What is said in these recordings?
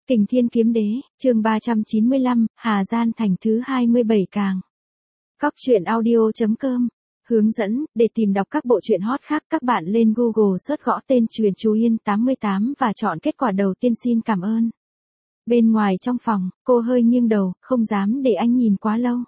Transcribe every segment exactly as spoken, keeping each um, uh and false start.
Kình Thiên Kiếm Đế, chương ba trăm chín mươi lăm, Hà Gian thành thứ hai mươi bảy càng. Cóc truyện audio.com hướng dẫn, để tìm đọc các bộ truyện hot khác các bạn lên Google search gõ tên Truyện Chú Yên tám mươi tám và chọn kết quả đầu tiên xin cảm ơn. Bên ngoài trong phòng, cô hơi nghiêng đầu, không dám để anh nhìn quá lâu.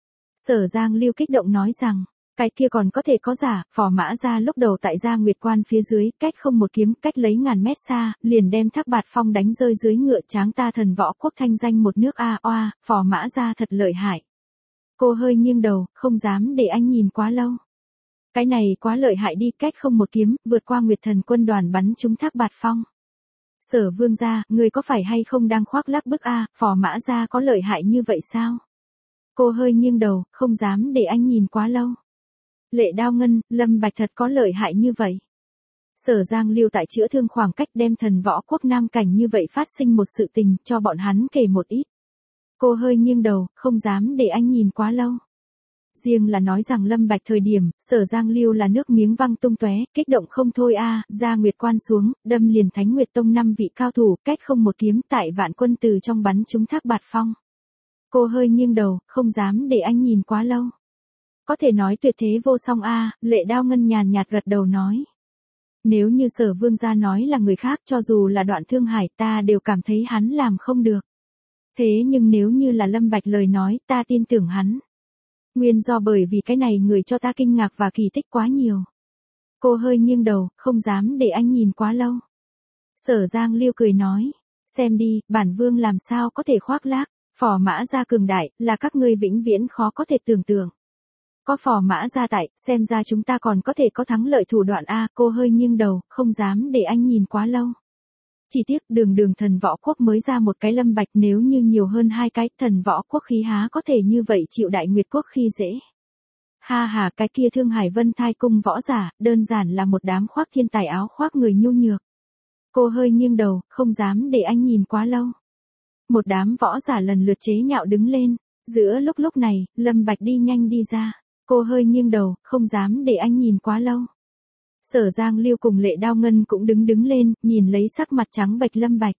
Sở Giang Lưu kích động nói rằng, cái kia còn có thể có giả, Phò Mã Gia lúc đầu tại Gia Nguyệt Quan phía dưới, cách không một kiếm, cách lấy ngàn mét xa, liền đem Thác Bạt Phong đánh rơi dưới ngựa tráng ta thần võ quốc thanh danh một nước a oa, Phò Mã Gia thật lợi hại. Cô hơi nghiêng đầu, không dám để anh nhìn quá lâu. Cái này quá lợi hại đi, cách không một kiếm, vượt qua Nguyệt Thần quân đoàn bắn trúng Thác Bạt Phong. Sở Vương gia, người có phải hay không đang khoác lác bức a, Phò Mã Gia có lợi hại như vậy sao? Cô hơi nghiêng đầu, không dám để anh nhìn quá lâu. Lệ Đao Ngân, Lâm Bạch thật có lợi hại như vậy. Sở Giang Lưu tại chữa thương khoảng cách đem thần võ quốc nam cảnh như vậy phát sinh một sự tình, cho bọn hắn kể một ít. Cô hơi nghiêng đầu, không dám để anh nhìn quá lâu. Riêng là nói rằng Lâm Bạch thời điểm, Sở Giang Lưu là nước miếng văng tung tóe, kích động không thôi a, Gia Nguyệt Quan xuống, đâm liền Thánh Nguyệt Tông năm vị cao thủ, cách không một kiếm tại Vạn Quân từ trong bắn trúng Thác Bạt Phong. Cô hơi nghiêng đầu, không dám để anh nhìn quá lâu. Có thể nói tuyệt thế vô song a, Lệ Đao Ngân nhàn nhạt gật đầu nói. Nếu như Sở Vương gia nói là người khác, cho dù là Đoạn Thương Hải, ta đều cảm thấy hắn làm không được. Thế nhưng nếu như là Lâm Bạch lời nói, ta tin tưởng hắn. Nguyên do bởi vì cái này người cho ta kinh ngạc và kỳ tích quá nhiều. Cô hơi nghiêng đầu, không dám để anh nhìn quá lâu. Sở Giang Lưu cười nói, xem đi, bản vương làm sao có thể khoác lác, Phò Mã Gia cường đại, là các ngươi vĩnh viễn khó có thể tưởng tượng. Có Phò Mã Gia tại, xem ra chúng ta còn có thể có thắng lợi thủ đoạn a, cô hơi nghiêng đầu, không dám để anh nhìn quá lâu. Chỉ tiếc đường đường thần võ quốc mới ra một cái Lâm Bạch, nếu như nhiều hơn hai cái, thần võ quốc khí há có thể như vậy chịu Đại Nguyệt quốc khi dễ. Ha ha, cái kia Thương Hải Vân Thai cung võ giả, đơn giản là một đám khoác thiên tài áo khoác người nhu nhược. Cô hơi nghiêng đầu, không dám để anh nhìn quá lâu. Một đám võ giả lần lượt chế nhạo đứng lên, giữa lúc lúc này, Lâm Bạch đi nhanh đi ra. Cô hơi nghiêng đầu, không dám để anh nhìn quá lâu. Sở Giang Lưu cùng Lệ Đao Ngân cũng đứng đứng lên, nhìn lấy sắc mặt trắng bệch Lâm Bạch.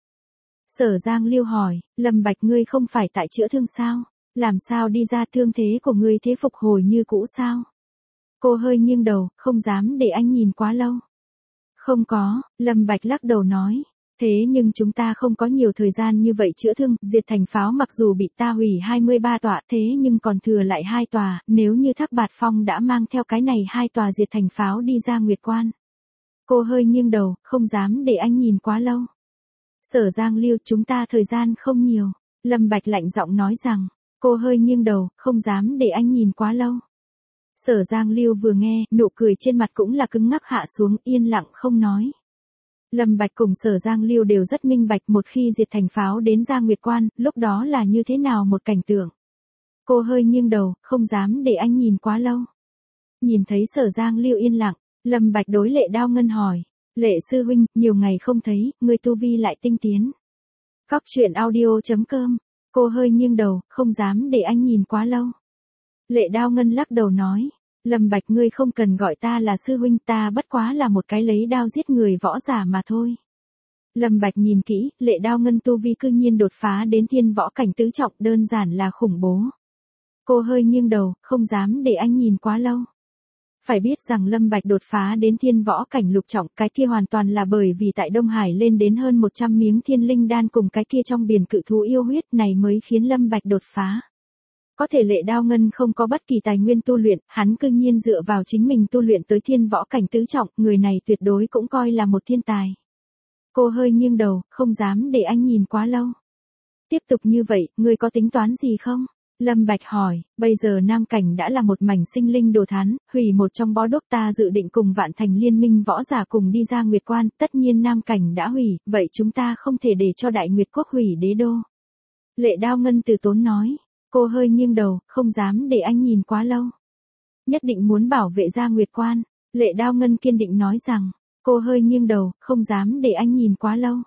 Sở Giang Lưu hỏi, Lâm Bạch ngươi không phải tại chữa thương sao? Làm sao đi ra, thương thế của ngươi thế phục hồi như cũ sao? Cô hơi nghiêng đầu, không dám để anh nhìn quá lâu. Không có, Lâm Bạch lắc đầu nói. Thế nhưng chúng ta không có nhiều thời gian như vậy chữa thương, diệt thành pháo mặc dù bị ta hủy hai mươi ba tòa, thế nhưng còn thừa lại hai tòa, nếu như Thác Bạt Phong đã mang theo cái này hai tòa diệt thành pháo đi ra Nguyệt Quan. Cô hơi nghiêng đầu, không dám để anh nhìn quá lâu. Sở Giang Lưu, chúng ta thời gian không nhiều. Lâm Bạch lạnh giọng nói rằng, cô hơi nghiêng đầu, không dám để anh nhìn quá lâu. Sở Giang Lưu vừa nghe, nụ cười trên mặt cũng là cứng ngắc hạ xuống, yên lặng không nói. Lâm Bạch cùng Sở Giang Lưu đều rất minh bạch, một khi diệt thành pháo đến Gia Nguyệt Quan, lúc đó là như thế nào một cảnh tượng. Cô hơi nghiêng đầu, không dám để anh nhìn quá lâu. Nhìn thấy Sở Giang Lưu yên lặng, Lâm Bạch đối Lệ Đao Ngân hỏi, Lệ sư huynh, nhiều ngày không thấy, người tu vi lại tinh tiến. Cóc truyện audio.com, cô hơi nghiêng đầu, không dám để anh nhìn quá lâu. Lệ Đao Ngân lắc đầu nói, Lâm Bạch ngươi không cần gọi ta là sư huynh, ta bất quá là một cái lấy đao giết người võ giả mà thôi. Lâm Bạch nhìn kỹ, Lệ Đao Ngân tu vi cư nhiên đột phá đến thiên võ cảnh tứ trọng, đơn giản là khủng bố. Cô hơi nghiêng đầu, không dám để anh nhìn quá lâu. Phải biết rằng Lâm Bạch đột phá đến thiên võ cảnh lục trọng, cái kia hoàn toàn là bởi vì tại Đông Hải lên đến hơn một trăm miếng thiên linh đan cùng cái kia trong biển cự thú yêu huyết này mới khiến Lâm Bạch đột phá. Có thể Lệ Đao Ngân không có bất kỳ tài nguyên tu luyện, hắn cư nhiên dựa vào chính mình tu luyện tới thiên võ cảnh tứ trọng, người này tuyệt đối cũng coi là một thiên tài. Cô hơi nghiêng đầu, không dám để anh nhìn quá lâu. Tiếp tục như vậy, ngươi có tính toán gì không? Lâm Bạch hỏi, bây giờ Nam Cảnh đã là một mảnh sinh linh đồ thán, hủy một trong bó đuốc, ta dự định cùng Vạn Thành liên minh võ giả cùng đi ra Nguyệt Quan, tất nhiên Nam Cảnh đã hủy, vậy chúng ta không thể để cho Đại Nguyệt quốc hủy đế đô. Lệ Đao Ngân từ tốn nói. Cô hơi nghiêng đầu, không dám để anh nhìn quá lâu. Nhất định muốn bảo vệ Gia Nguyệt Quan. Lệ Đao Ngân kiên định nói rằng, cô hơi nghiêng đầu, không dám để anh nhìn quá lâu.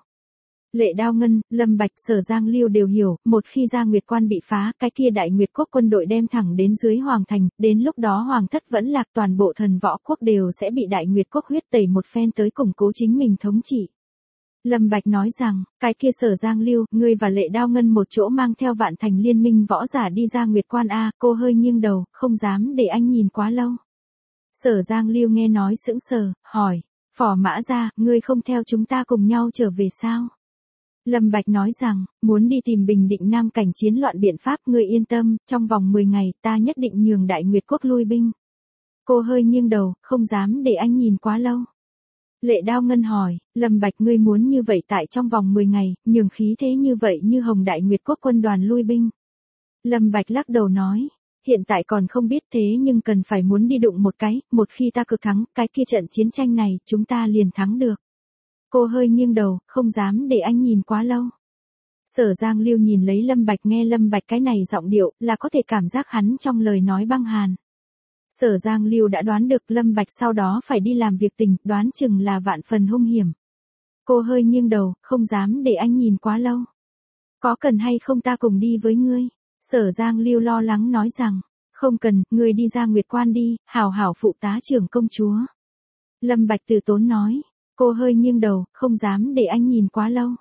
Lệ Đao Ngân, Lâm Bạch, Sở Giang Lưu đều hiểu, một khi Gia Nguyệt Quan bị phá, cái kia Đại Nguyệt quốc quân đội đem thẳng đến dưới Hoàng Thành, đến lúc đó Hoàng thất vẫn lạc, toàn bộ thần võ quốc đều sẽ bị Đại Nguyệt quốc huyết tẩy một phen tới củng cố chính mình thống trị. Lâm Bạch nói rằng, cái kia Sở Giang Lưu, ngươi và Lệ Đao Ngân một chỗ mang theo Vạn Thành liên minh võ giả đi ra Nguyệt Quan a, cô hơi nghiêng đầu, không dám để anh nhìn quá lâu. Sở Giang Lưu nghe nói sững sờ, hỏi, Phò Mã Gia, ngươi không theo chúng ta cùng nhau trở về sao? Lâm Bạch nói rằng, muốn đi tìm bình định Nam cảnh chiến loạn biện pháp, ngươi yên tâm, trong vòng mười ngày, ta nhất định nhường Đại Nguyệt Quốc lui binh. Cô hơi nghiêng đầu, không dám để anh nhìn quá lâu. Lệ Đao Ngân hỏi, Lâm Bạch ngươi muốn như vậy tại trong vòng mười ngày, nhường khí thế như vậy như Hồng Đại Nguyệt Quốc quân đoàn lui binh. Lâm Bạch lắc đầu nói, hiện tại còn không biết thế nhưng cần phải muốn đi đụng một cái, một khi ta cực thắng, cái kia trận chiến tranh này, chúng ta liền thắng được. Cô hơi nghiêng đầu, không dám để anh nhìn quá lâu. Sở Giang Lưu nhìn lấy Lâm Bạch, nghe Lâm Bạch cái này giọng điệu, là có thể cảm giác hắn trong lời nói băng hàn. Sở Giang Lưu đã đoán được Lâm Bạch sau đó phải đi làm việc tình, đoán chừng là vạn phần hung hiểm. Cô hơi nghiêng đầu, không dám để anh nhìn quá lâu. Có cần hay không ta cùng đi với ngươi? Sở Giang Lưu lo lắng nói rằng, không cần, ngươi đi ra Nguyệt Quan đi, hảo hảo phụ tá trưởng công chúa. Lâm Bạch từ tốn nói, cô hơi nghiêng đầu, không dám để anh nhìn quá lâu.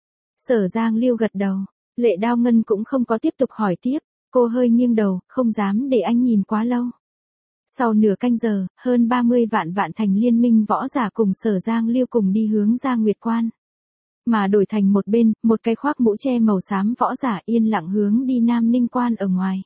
Sở Giang Lưu gật đầu, Lệ Đao Ngân cũng không có tiếp tục hỏi tiếp, cô hơi nghiêng đầu, không dám để anh nhìn quá lâu. Sau nửa canh giờ, hơn ba mươi vạn Vạn Thành liên minh võ giả cùng Sở Giang Lưu cùng đi hướng ra Nguyệt Quan. Mà đổi thành một bên, một cái khoác mũ che màu xám võ giả yên lặng hướng đi Nam Ninh Quan ở ngoài.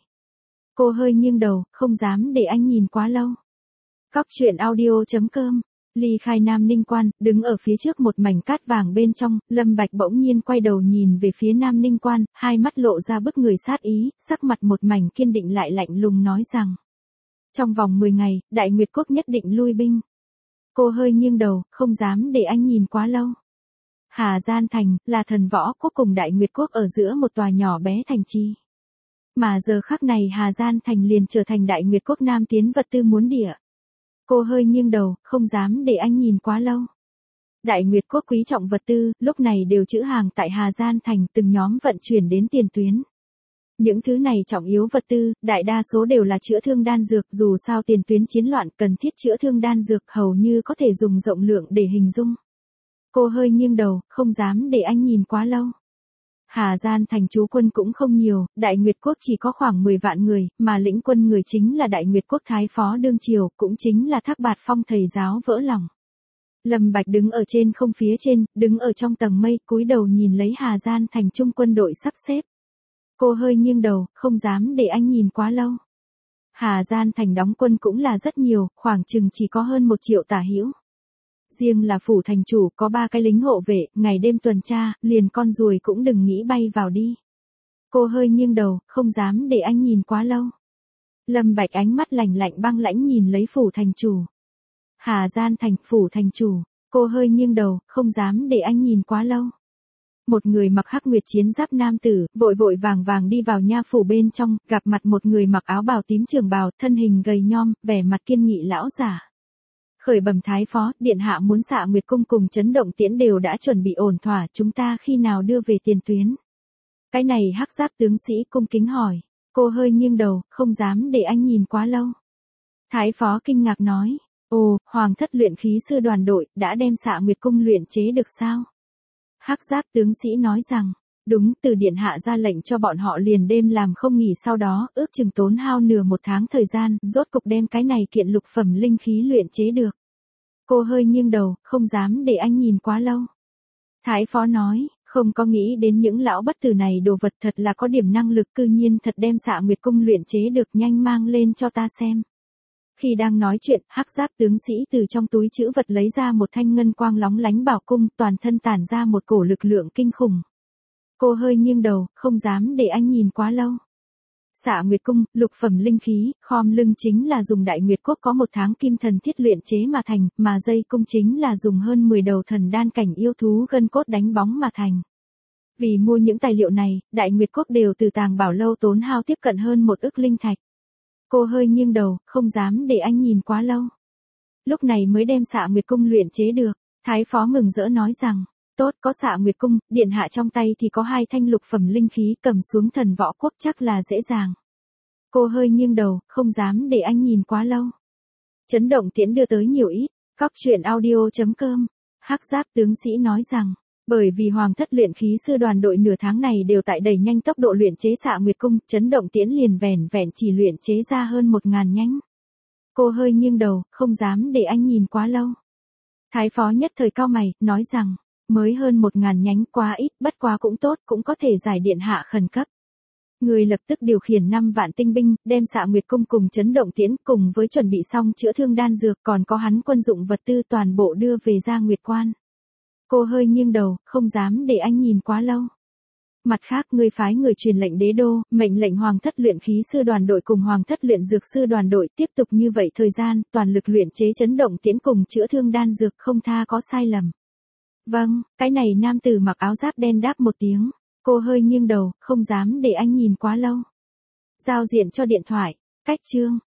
Cô hơi nghiêng đầu, không dám để anh nhìn quá lâu. Cóc truyện audio chấm com. Ly khai Nam Ninh Quan, đứng ở phía trước một mảnh cát vàng bên trong, Lâm Bạch bỗng nhiên quay đầu nhìn về phía Nam Ninh Quan, hai mắt lộ ra bức người sát ý, sắc mặt một mảnh kiên định lại lạnh lùng nói rằng. Trong vòng mười ngày, Đại Nguyệt Quốc nhất định lui binh. Cô hơi nghiêng đầu, không dám để anh nhìn quá lâu. Hà Gian Thành, là thần võ quốc cùng Đại Nguyệt Quốc ở giữa một tòa nhỏ bé thành trì. Mà giờ khắc này Hà Gian Thành liền trở thành Đại Nguyệt Quốc nam tiến vật tư muốn địa. Cô hơi nghiêng đầu, không dám để anh nhìn quá lâu. Đại Nguyệt Quốc quý trọng vật tư, lúc này đều trữ hàng tại Hà Gian Thành, từng nhóm vận chuyển đến tiền tuyến. Những thứ này trọng yếu vật tư, đại đa số đều là chữa thương đan dược, dù sao tiền tuyến chiến loạn cần thiết chữa thương đan dược hầu như có thể dùng rộng lượng để hình dung. Cô hơi nghiêng đầu, không dám để anh nhìn quá lâu. Hà Gian Thành trú quân cũng không nhiều, Đại Nguyệt Quốc chỉ có khoảng mười vạn người, mà lĩnh quân người chính là Đại Nguyệt Quốc Thái Phó Đương Triều, cũng chính là Thác Bạt Phong thầy giáo vỡ lòng. Lâm Bạch đứng ở trên không phía trên, đứng ở trong tầng mây, cúi đầu nhìn lấy Hà Gian Thành trung quân đội sắp xếp. Cô hơi nghiêng đầu, không dám để anh nhìn quá lâu. Hà Gian Thành đóng quân cũng là rất nhiều, khoảng chừng chỉ có hơn một triệu tả hữu. Riêng là phủ thành chủ có ba cái lính hộ vệ, ngày đêm tuần tra, liền con ruồi cũng đừng nghĩ bay vào đi. Cô hơi nghiêng đầu, không dám để anh nhìn quá lâu. Lâm Bạch ánh mắt lạnh lạnh băng lãnh nhìn lấy phủ thành chủ. Hà Gian Thành, phủ thành chủ, cô hơi nghiêng đầu, không dám để anh nhìn quá lâu. Một người mặc hắc nguyệt chiến giáp nam tử, vội vội vàng vàng đi vào nha phủ bên trong, gặp mặt một người mặc áo bào tím trường bào, thân hình gầy nhom, vẻ mặt kiên nghị lão giả. Khởi bẩm thái phó, điện hạ muốn Xạ Nguyệt cung cùng Chấn Động Tiễn đều đã chuẩn bị ổn thỏa, chúng ta khi nào đưa về tiền tuyến? Cái này hắc giáp tướng sĩ cung kính hỏi. Cô hơi nghiêng đầu, không dám để anh nhìn quá lâu. Thái phó kinh ngạc nói, ồ, hoàng thất luyện khí sư đoàn đội, đã đem Xạ Nguyệt cung luyện chế được sao? Hắc giáp tướng sĩ nói rằng, đúng, từ điện hạ ra lệnh cho bọn họ liền đêm làm không nghỉ, sau đó, ước chừng tốn hao nửa một tháng thời gian, rốt cục đem cái này kiện lục phẩm linh khí luyện chế được. Cô hơi nghiêng đầu, không dám để anh nhìn quá lâu. Thái phó nói, không có nghĩ đến những lão bất tử này đồ vật thật là có điểm năng lực, cư nhiên thật đem Xạ Nguyệt cung luyện chế được, nhanh mang lên cho ta xem. Khi đang nói chuyện, hắc giáp tướng sĩ từ trong túi trữ vật lấy ra một thanh ngân quang lóng lánh bảo cung, toàn thân tản ra một cổ lực lượng kinh khủng. Cô hơi nghiêng đầu, không dám để anh nhìn quá lâu. Xạ Nguyệt cung, lục phẩm linh khí, khom lưng chính là dùng Đại Nguyệt Quốc có một tháng kim thần thiết luyện chế mà thành, mà dây cung chính là dùng hơn mười đầu thần đan cảnh yêu thú gân cốt đánh bóng mà thành. Vì mua những tài liệu này, Đại Nguyệt Quốc đều từ tàng bảo lâu tốn hao tiếp cận hơn một ức linh thạch. Cô hơi nghiêng đầu, không dám để anh nhìn quá lâu. Lúc này mới đem Xạ Nguyệt cung luyện chế được, Thái phó mừng rỡ nói rằng, tốt, có Xạ Nguyệt cung, điện hạ trong tay thì có hai thanh lục phẩm linh khí, cầm xuống thần võ quốc chắc là dễ dàng. Cô hơi nghiêng đầu, không dám để anh nhìn quá lâu. Chấn Động Tiễn đưa tới nhiều ít, cóc truyện audio chấm com. Hắc giáp tướng sĩ nói rằng, Bởi vì Hoàng thất luyện khí sư đoàn đội nửa tháng này đều tại đẩy nhanh tốc độ luyện chế Xạ Nguyệt cung, Chấn Động Tiễn liền vẻn vẹn chỉ luyện chế ra hơn một ngàn nhánh. Cô hơi nghiêng đầu, không dám để anh nhìn quá lâu. Thái phó nhất thời cau mày, nói rằng, mới hơn một ngàn nhánh quá ít, bất quá cũng tốt, cũng có thể giải điện hạ khẩn cấp. Người lập tức điều khiển năm vạn tinh binh, đem Xạ Nguyệt cung cùng Chấn Động Tiễn cùng với chuẩn bị xong chữa thương đan dược còn có hắn quân dụng vật tư toàn bộ đưa về Gia Nguyệt Quan. Cô hơi nghiêng đầu, không dám để anh nhìn quá lâu. Mặt khác, người phái người truyền lệnh đế đô, mệnh lệnh Hoàng thất luyện khí sư đoàn đội cùng Hoàng thất luyện dược sư đoàn đội tiếp tục như vậy thời gian, toàn lực luyện chế Chấn Động Tiễn cùng chữa thương đan dược không tha có sai lầm. Vâng, cái này nam tử mặc áo giáp đen đáp một tiếng. Cô hơi nghiêng đầu, không dám để anh nhìn quá lâu. Giao diện cho điện thoại, cách chương.